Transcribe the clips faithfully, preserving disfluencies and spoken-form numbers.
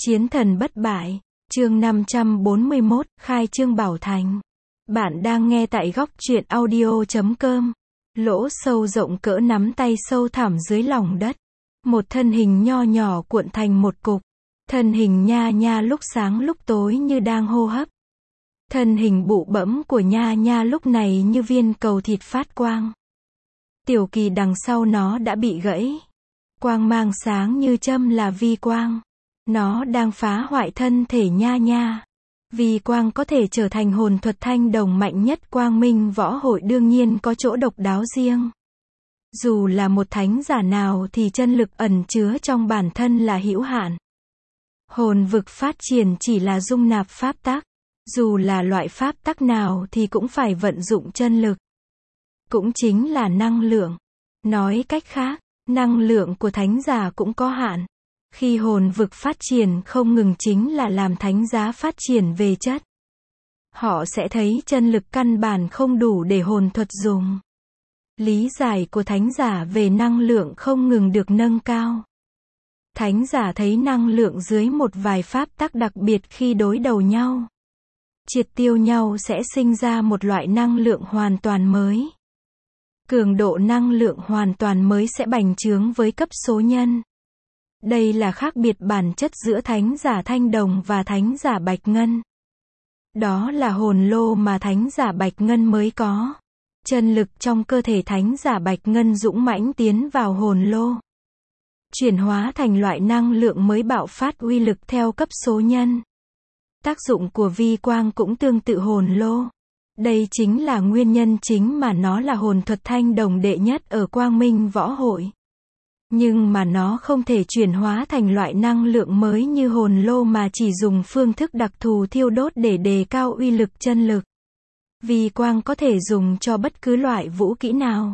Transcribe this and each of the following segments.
Chiến thần bất bại, chương năm trăm bốn mươi mốt, khai trương bảo thành. Bạn đang nghe tại góc truyện audio chấm com. Lỗ sâu rộng cỡ nắm tay sâu thẳm dưới lòng đất. Một thân hình nho nhỏ cuộn thành một cục. Thân hình Nha Nha lúc sáng lúc tối như đang hô hấp. Thân hình bụ bẫm của Nha Nha lúc này như viên cầu thịt phát quang. Tiểu kỳ đằng sau nó đã bị gãy. Quang mang sáng như châm là vi quang. Nó đang phá hoại thân thể Nha Nha. Vi quang có thể trở thành hồn thuật thanh đồng mạnh nhất Quang Minh Võ Hội đương nhiên có chỗ độc đáo riêng. Dù là một thánh giả nào thì chân lực ẩn chứa trong bản thân là hữu hạn. Hồn vực phát triển chỉ là dung nạp pháp tắc. Dù là loại pháp tắc nào thì cũng phải vận dụng chân lực. Cũng chính là năng lượng. Nói cách khác, năng lượng của thánh giả cũng có hạn. Khi hồn vực phát triển không ngừng chính là làm thánh giá phát triển về chất. Họ sẽ thấy chân lực căn bản không đủ để hồn thuật dùng. Lý giải của thánh giả về năng lượng không ngừng được nâng cao. Thánh giả thấy năng lượng dưới một vài pháp tắc đặc biệt khi đối đầu nhau. Triệt tiêu nhau sẽ sinh ra một loại năng lượng hoàn toàn mới. Cường độ năng lượng hoàn toàn mới sẽ bành trướng với cấp số nhân. Đây là khác biệt bản chất giữa thánh giả thanh đồng và thánh giả bạch ngân. Đó là hồn lô mà thánh giả bạch ngân mới có. Chân lực trong cơ thể thánh giả bạch ngân dũng mãnh tiến vào hồn lô. Chuyển hóa thành loại năng lượng mới bạo phát uy lực theo cấp số nhân. Tác dụng của vi quang cũng tương tự hồn lô. Đây chính là nguyên nhân chính mà nó là hồn thuật thanh đồng đệ nhất ở Quang Minh Võ Hội. Nhưng mà nó không thể chuyển hóa thành loại năng lượng mới như hồn lô mà chỉ dùng phương thức đặc thù thiêu đốt để đề cao uy lực chân lực. Vi quang có thể dùng cho bất cứ loại vũ kỹ nào.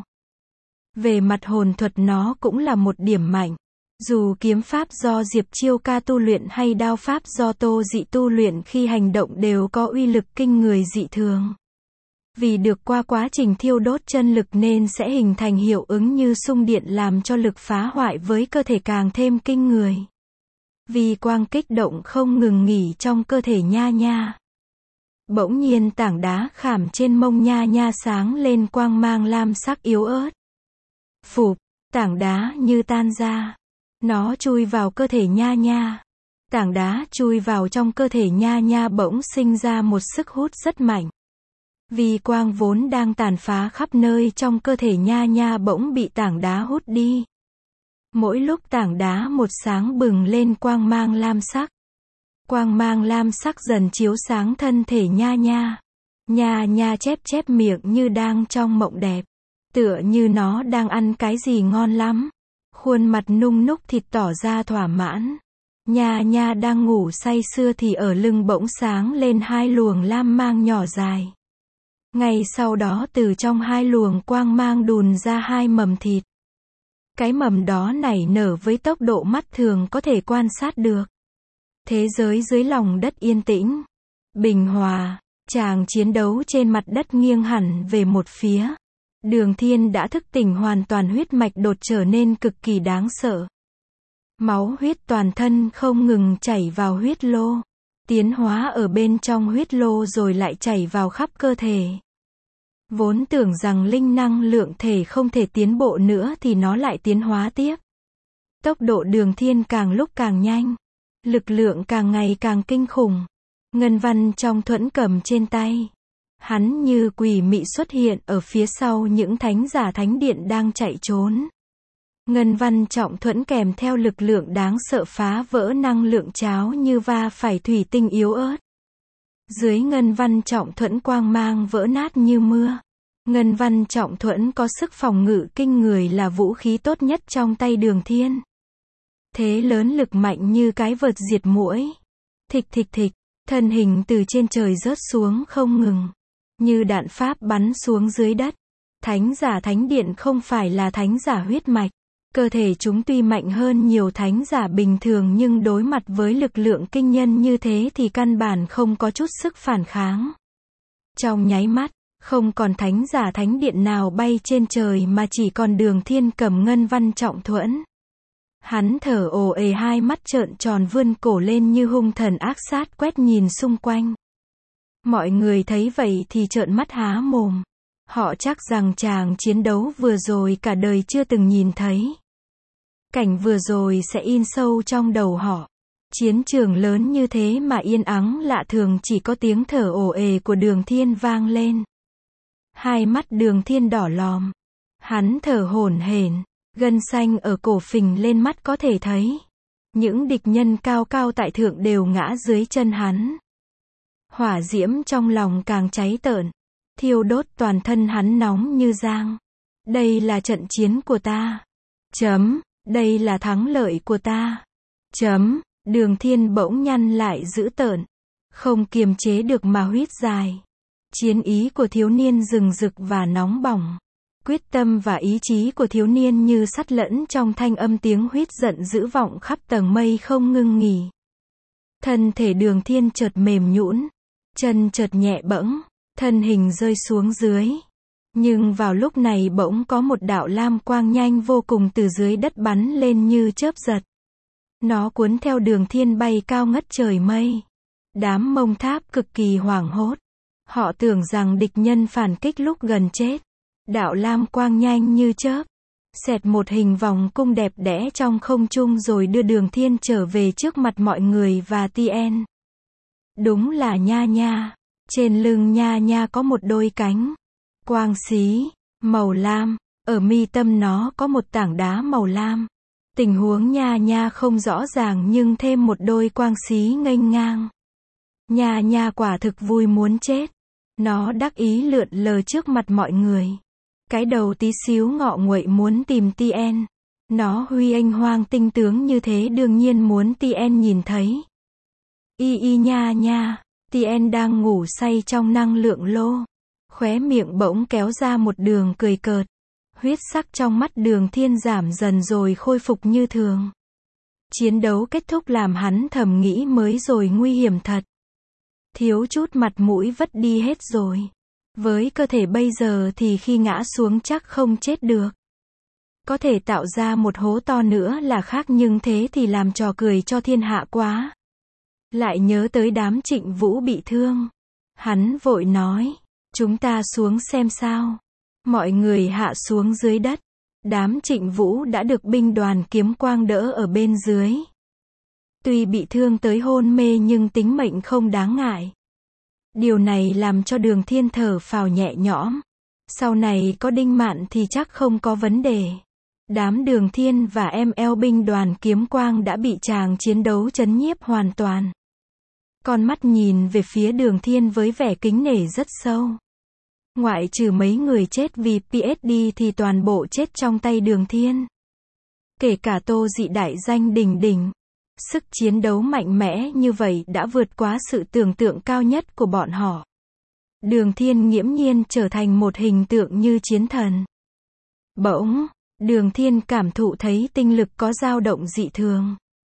Về mặt hồn thuật nó cũng là một điểm mạnh. Dù kiếm pháp do Diệp Chiêu Ca tu luyện hay đao pháp do Tô Dị tu luyện khi hành động đều có uy lực kinh người dị thường. Vì được qua quá trình thiêu đốt chân lực nên sẽ hình thành hiệu ứng như xung điện làm cho lực phá hoại với cơ thể càng thêm kinh người. Vi quang kích động không ngừng nghỉ trong cơ thể Nha Nha. Bỗng nhiên tảng đá khảm trên mông Nha Nha sáng lên quang mang lam sắc yếu ớt. Phụp, tảng đá như tan ra. Nó chui vào cơ thể Nha Nha. Tảng đá chui vào trong cơ thể Nha Nha bỗng sinh ra một sức hút rất mạnh. Vi quang vốn đang tàn phá khắp nơi trong cơ thể Nha Nha bỗng bị tảng đá hút đi. Mỗi lúc tảng đá một sáng bừng lên quang mang lam sắc. Quang mang lam sắc dần chiếu sáng thân thể Nha Nha. Nha Nha chép chép miệng như đang trong mộng đẹp. Tựa như nó đang ăn cái gì ngon lắm. Khuôn mặt nung núc thịt tỏ ra thỏa mãn. Nha Nha đang ngủ say sưa thì ở lưng bỗng sáng lên hai luồng lam mang nhỏ dài. Ngay sau đó từ trong hai luồng quang mang đùn ra hai mầm thịt. Cái mầm đó nảy nở với tốc độ mắt thường có thể quan sát được. Thế giới dưới lòng đất yên tĩnh, bình hòa, tràng chiến đấu trên mặt đất nghiêng hẳn về một phía. Đường Thiên đã thức tỉnh hoàn toàn huyết mạch đột trở nên cực kỳ đáng sợ. Máu huyết toàn thân không ngừng chảy vào huyết lô. Tiến hóa ở bên trong huyết lô rồi lại chảy vào khắp cơ thể. Vốn tưởng rằng linh năng lượng thể không thể tiến bộ nữa thì nó lại tiến hóa tiếp. Tốc độ Đường Thiên càng lúc càng nhanh. Lực lượng càng ngày càng kinh khủng. Ngân văn trong thuẫn cầm trên tay. Hắn như quỷ mị xuất hiện ở phía sau những thánh giả thánh điện đang chạy trốn. Ngân văn trọng thuẫn kèm theo lực lượng đáng sợ phá vỡ năng lượng cháo như va phải thủy tinh yếu ớt. Dưới ngân văn trọng thuẫn quang mang vỡ nát như mưa. Ngân văn trọng thuẫn có sức phòng ngự kinh người là vũ khí tốt nhất trong tay Đường Thiên. Thế lớn lực mạnh như cái vợt diệt muỗi. Thịch thịch thịch, thân hình từ trên trời rớt xuống không ngừng. Như đạn pháp bắn xuống dưới đất. Thánh giả thánh điện không phải là thánh giả huyết mạch. Cơ thể chúng tuy mạnh hơn nhiều thánh giả bình thường nhưng đối mặt với lực lượng kinh nhân như thế thì căn bản không có chút sức phản kháng. Trong nháy mắt, không còn thánh giả thánh điện nào bay trên trời mà chỉ còn Đường Thiên cầm ngân văn trọng thuẫn. Hắn thở ồ ề, hai mắt trợn tròn, vươn cổ lên như hung thần ác sát quét nhìn xung quanh. Mọi người thấy vậy thì trợn mắt há mồm. Họ chắc rằng chàng chiến đấu vừa rồi cả đời chưa từng nhìn thấy. Cảnh vừa rồi sẽ in sâu trong đầu họ. Chiến trường lớn như thế mà yên ắng lạ thường, chỉ có tiếng thở ồ ề của Đường Thiên vang lên. Hai mắt Đường Thiên đỏ lòm. Hắn thở hổn hển, gân xanh ở cổ phình lên, mắt có thể thấy. Những địch nhân cao cao tại thượng đều ngã dưới chân hắn. Hỏa diễm trong lòng càng cháy tợn, thiêu đốt toàn thân hắn, nóng như giang. Đây là trận chiến của ta. Chấm. Đây là thắng lợi của ta. Chấm. Đường Thiên bỗng nhăn lại dữ tợn, không kiềm chế được mà huýt dài. Chiến ý của thiếu niên rừng rực và nóng bỏng. Quyết tâm và ý chí của thiếu niên như sắt lẫn trong thanh âm tiếng huýt giận dữ vọng khắp tầng mây không ngưng nghỉ. Thân thể Đường Thiên chợt mềm nhũn, chân chợt nhẹ bẫng, thân hình rơi xuống dưới. Nhưng vào lúc này bỗng có một đạo lam quang nhanh vô cùng từ dưới đất bắn lên như chớp giật. Nó cuốn theo Đường Thiên bay cao ngất trời mây. Đám Mông Tháp cực kỳ hoảng hốt. Họ tưởng rằng địch nhân phản kích lúc gần chết. Đạo lam quang nhanh như chớp, xẹt một hình vòng cung đẹp đẽ trong không trung rồi đưa Đường Thiên trở về trước mặt mọi người và Tien. Đúng là Nha Nha. Trên lưng Nha Nha có một đôi cánh quang xí màu lam, ở mi tâm nó có một tảng đá màu lam. Tình huống Nha Nha không rõ ràng nhưng thêm một đôi quang xí nghênh ngang. Nha Nha quả thực vui muốn chết. Nó đắc ý lượn lờ trước mặt mọi người. Cái đầu tí xíu ngọ nguậy muốn tìm Tien. Nó huy anh hoang tinh tướng như thế đương nhiên muốn Tien nhìn thấy. Y y Nha Nha. Tien đang ngủ say trong năng lượng lô. Khóe miệng bỗng kéo ra một đường cười cợt. Huyết sắc trong mắt Đường Thiên giảm dần rồi khôi phục như thường. Chiến đấu kết thúc làm hắn thầm nghĩ mới rồi nguy hiểm thật. Thiếu chút mặt mũi vất đi hết rồi. Với cơ thể bây giờ thì khi ngã xuống chắc không chết được. Có thể tạo ra một hố to nữa là khác, nhưng thế thì làm trò cười cho thiên hạ quá. Lại nhớ tới đám Trịnh Vũ bị thương. Hắn vội nói, chúng ta xuống xem sao. Mọi người hạ xuống dưới đất. Đám Trịnh Vũ đã được binh đoàn Kiếm Quang đỡ ở bên dưới. Tuy bị thương tới hôn mê nhưng tính mệnh không đáng ngại. Điều này làm cho Đường Thiên thở phào nhẹ nhõm. Sau này có Đinh Mạn thì chắc không có vấn đề. Đám Đường Thiên và em eo binh đoàn Kiếm Quang đã bị chàng chiến đấu chấn nhiếp hoàn toàn. Con mắt nhìn về phía Đường Thiên với vẻ kính nể rất sâu. Ngoại trừ mấy người chết vì pê ét đê thì toàn bộ chết trong tay Đường Thiên. Kể cả Tô Dị đại danh đỉnh đỉnh. Sức chiến đấu mạnh mẽ như vậy đã vượt quá sự tưởng tượng cao nhất của bọn họ. Đường Thiên nghiễm nhiên trở thành một hình tượng như chiến thần. Bỗng, Đường Thiên cảm thụ thấy tinh lực có dao động dị thường.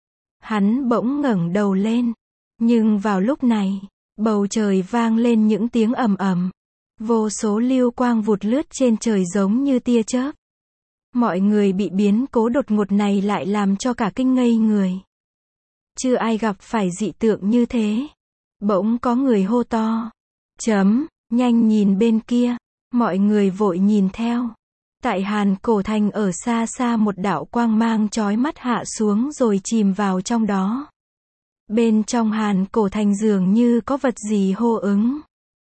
Hắn bỗng ngẩng đầu lên. Nhưng vào lúc này, bầu trời vang lên những tiếng ầm ầm. Vô số lưu quang vụt lướt trên trời giống như tia chớp. Mọi người bị biến cố đột ngột này lại làm cho cả kinh ngây người. Chưa ai gặp phải dị tượng như thế. Bỗng có người hô to. Chấm, nhanh nhìn bên kia. Mọi người vội nhìn theo. Tại Hàn Cổ Thành ở xa xa một đạo quang mang chói mắt hạ xuống rồi chìm vào trong đó. Bên trong Hàn Cổ Thành dường như có vật gì hô ứng.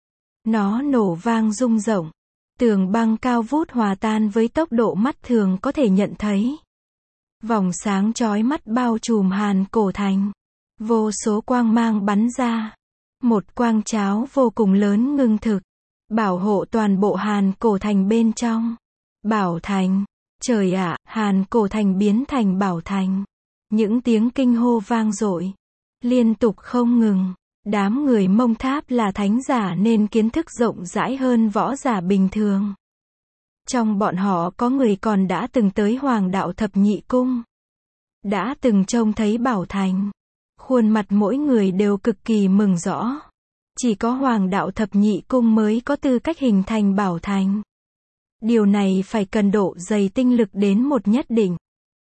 Nó nổ vang rung rộng. Tường băng cao vút hòa tan với tốc độ mắt thường có thể nhận thấy. Vòng sáng chói mắt bao trùm Hàn Cổ Thành. Vô số quang mang bắn ra. Một quang cháo vô cùng lớn ngưng thực. Bảo hộ toàn bộ Hàn Cổ Thành bên trong. Bảo Thành. Trời ạ, Hàn Cổ Thành biến thành Bảo Thành. Những tiếng kinh hô vang dội. Liên tục không ngừng. Đám người Mông Tháp là thánh giả nên kiến thức rộng rãi hơn võ giả bình thường. Trong bọn họ có người còn đã từng tới Hoàng đạo Thập Nhị Cung. Đã từng trông thấy Bảo Thành. Khuôn mặt mỗi người đều cực kỳ mừng rõ. Chỉ có Hoàng đạo Thập Nhị Cung mới có tư cách hình thành Bảo Thành. Điều này phải cần độ dày tinh lực đến một nhất định.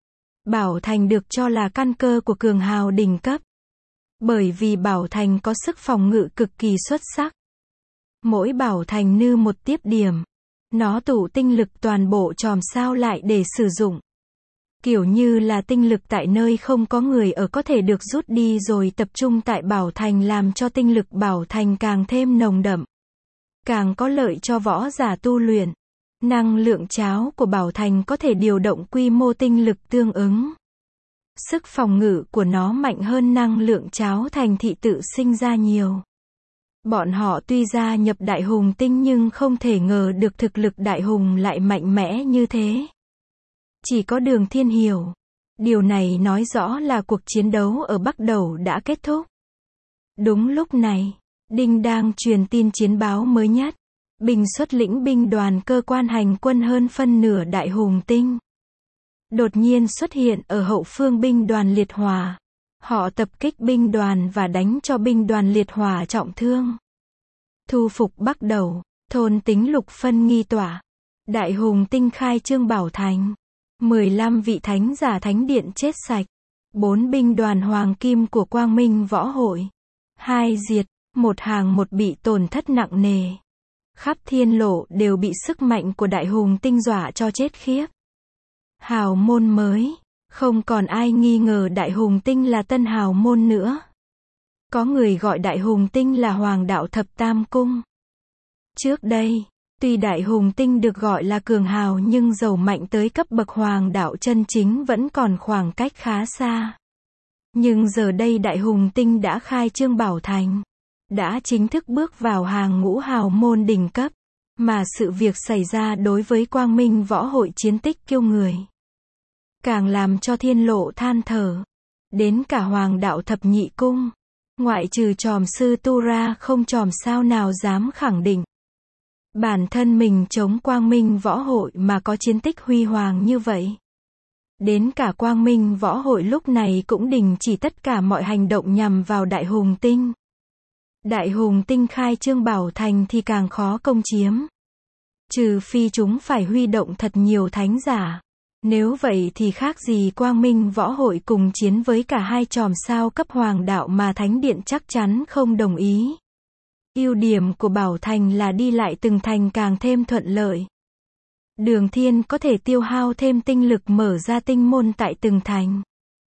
Bảo Thành được cho là căn cơ của cường hào đỉnh cấp. Bởi vì Bảo Thành có sức phòng ngự cực kỳ xuất sắc. Mỗi Bảo Thành như một tiếp điểm. Nó tụ tinh lực toàn bộ chòm sao lại để sử dụng. Kiểu như là tinh lực tại nơi không có người ở có thể được rút đi rồi tập trung tại Bảo Thành làm cho tinh lực Bảo Thành càng thêm nồng đậm. Càng có lợi cho võ giả tu luyện. Năng lượng cháo của Bảo Thành có thể điều động quy mô tinh lực tương ứng. Sức phòng ngự của nó mạnh hơn năng lượng cháo thành thị tự sinh ra nhiều. Bọn họ tuy gia nhập Đại Hùng Tinh nhưng không thể ngờ được thực lực Đại Hùng lại mạnh mẽ như thế. Chỉ có Đường Thiên hiểu. Điều này nói rõ là cuộc chiến đấu ở Bắc Đầu đã kết thúc. Đúng lúc này, Đinh đang truyền tin chiến báo mới nhất. Bình xuất lĩnh binh đoàn cơ quan hành quân hơn phân nửa Đại Hùng Tinh. Đột nhiên xuất hiện ở hậu phương binh đoàn Liệt Hỏa. Họ tập kích binh đoàn và đánh cho binh đoàn Liệt Hỏa trọng thương. Thu phục Bắc Đầu, thôn tính lục phân nghi tỏa. Đại Hùng Tinh khai trương Bảo Thành. mười lăm vị thánh giả thánh điện chết sạch. bốn binh đoàn hoàng kim của Quang Minh Võ Hội. hai diệt, một hàng một bị tổn thất nặng nề. Khắp thiên lộ đều bị sức mạnh của Đại Hùng Tinh dọa cho chết khiếp. Hào môn mới. Không còn ai nghi ngờ Đại Hùng Tinh là tân hào môn nữa. Có người gọi Đại Hùng Tinh là Hoàng đạo Thập Tam Cung. Trước đây, tuy Đại Hùng Tinh được gọi là cường hào nhưng giàu mạnh tới cấp bậc Hoàng đạo chân chính vẫn còn khoảng cách khá xa. Nhưng giờ đây Đại Hùng Tinh đã khai trương Bảo Thành. Đã chính thức bước vào hàng ngũ hào môn đỉnh cấp. Mà sự việc xảy ra đối với Quang Minh Võ Hội chiến tích kiêu người. Càng làm cho thiên lộ than thở. Đến cả Hoàng đạo Thập Nhị Cung. Ngoại trừ tròm sư Tu ra không tròm sao nào dám khẳng định. Bản thân mình chống Quang Minh Võ Hội mà có chiến tích huy hoàng như vậy. Đến cả Quang Minh Võ Hội lúc này cũng đình chỉ tất cả mọi hành động nhằm vào Đại Hùng Tinh. Đại Hùng Tinh khai trương Bảo Thành thì càng khó công chiếm. Trừ phi chúng phải huy động thật nhiều thánh giả. Nếu vậy thì khác gì Quang Minh Võ Hội cùng chiến với cả hai chòm sao cấp hoàng đạo mà Thánh Điện chắc chắn không đồng ý. Ưu điểm của Bảo Thành là đi lại từng thành càng thêm thuận lợi. Đường Thiên có thể tiêu hao thêm tinh lực mở ra tinh môn tại từng thành.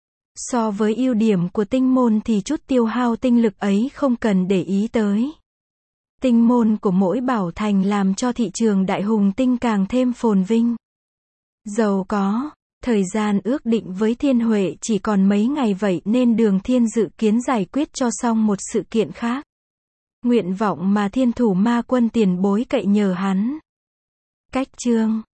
So với ưu điểm của tinh môn thì chút tiêu hao tinh lực ấy không cần để ý tới. Tinh môn của mỗi Bảo Thành làm cho thị trường Đại Hùng Tinh càng thêm phồn vinh. Giàu có, thời gian ước định với Thiên Huệ chỉ còn mấy ngày vậy nên Đường Thiên dự kiến giải quyết cho xong một sự kiện khác. Nguyện vọng mà Thiên Thủ Ma Quân tiền bối cậy nhờ hắn. Cách chương